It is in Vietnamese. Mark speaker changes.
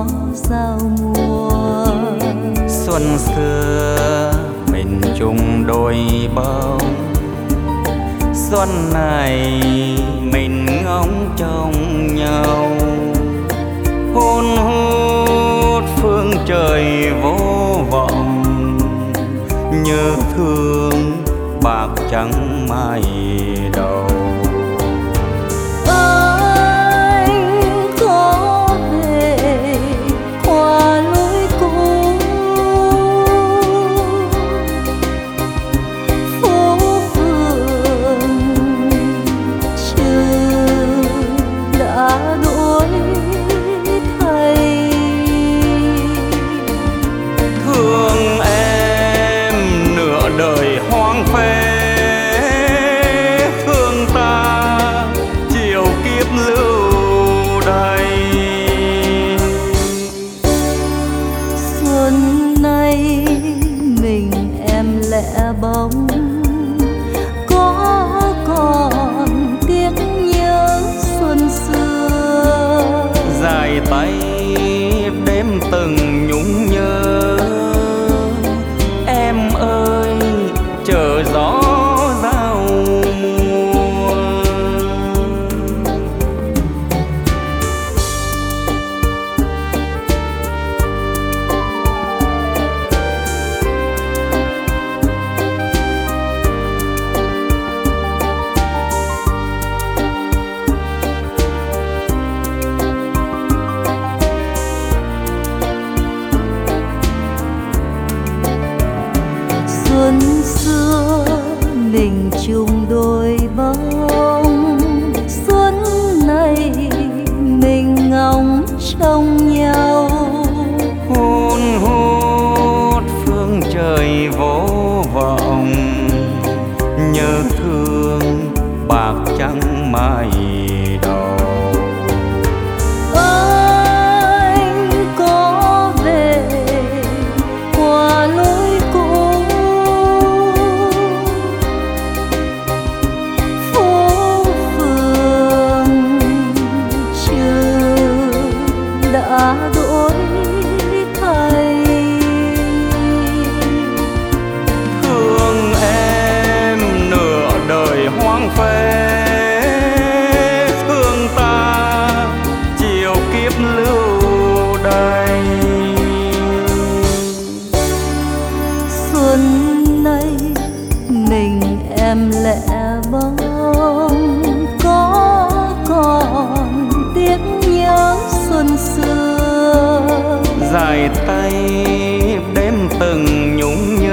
Speaker 1: giao mùa.
Speaker 2: Xuân xưa mình chung đôi bông, xuân này mình ngóng trông nhau. Hôn hút phương trời vô vọng, nhớ thương bạc trắng mai đầu.
Speaker 1: Anh có về qua lối cũ, phố phường trường đã đổi thay.
Speaker 2: Thương em nửa đời hoang phế, thương ta chiều kiếp lưu đày.
Speaker 1: Xuân nay mình em lẻ bóng, có còn tiếc nhớ xuân xưa.
Speaker 2: Dài tay đêm từng nhung nhớ, em ơi chờ gió giao mùa.
Speaker 1: Xuân xưa mình chung đôi bông, xuân này mình ngóng trông nhau.
Speaker 2: Hôn hút phương trời vô vọng, nhớ thương bạc trắng mai đầu.
Speaker 1: Anh có về qua lối cũ, phố phường trường đã đổi thay.
Speaker 2: Thương em nửa đời hoang phế, thương ta chiều kiếp lưu đày.
Speaker 1: Xuân nay mình em lẻ bóng, có còn tiếc nhớ xuân xưa.
Speaker 2: Dài tay đêm từng nhung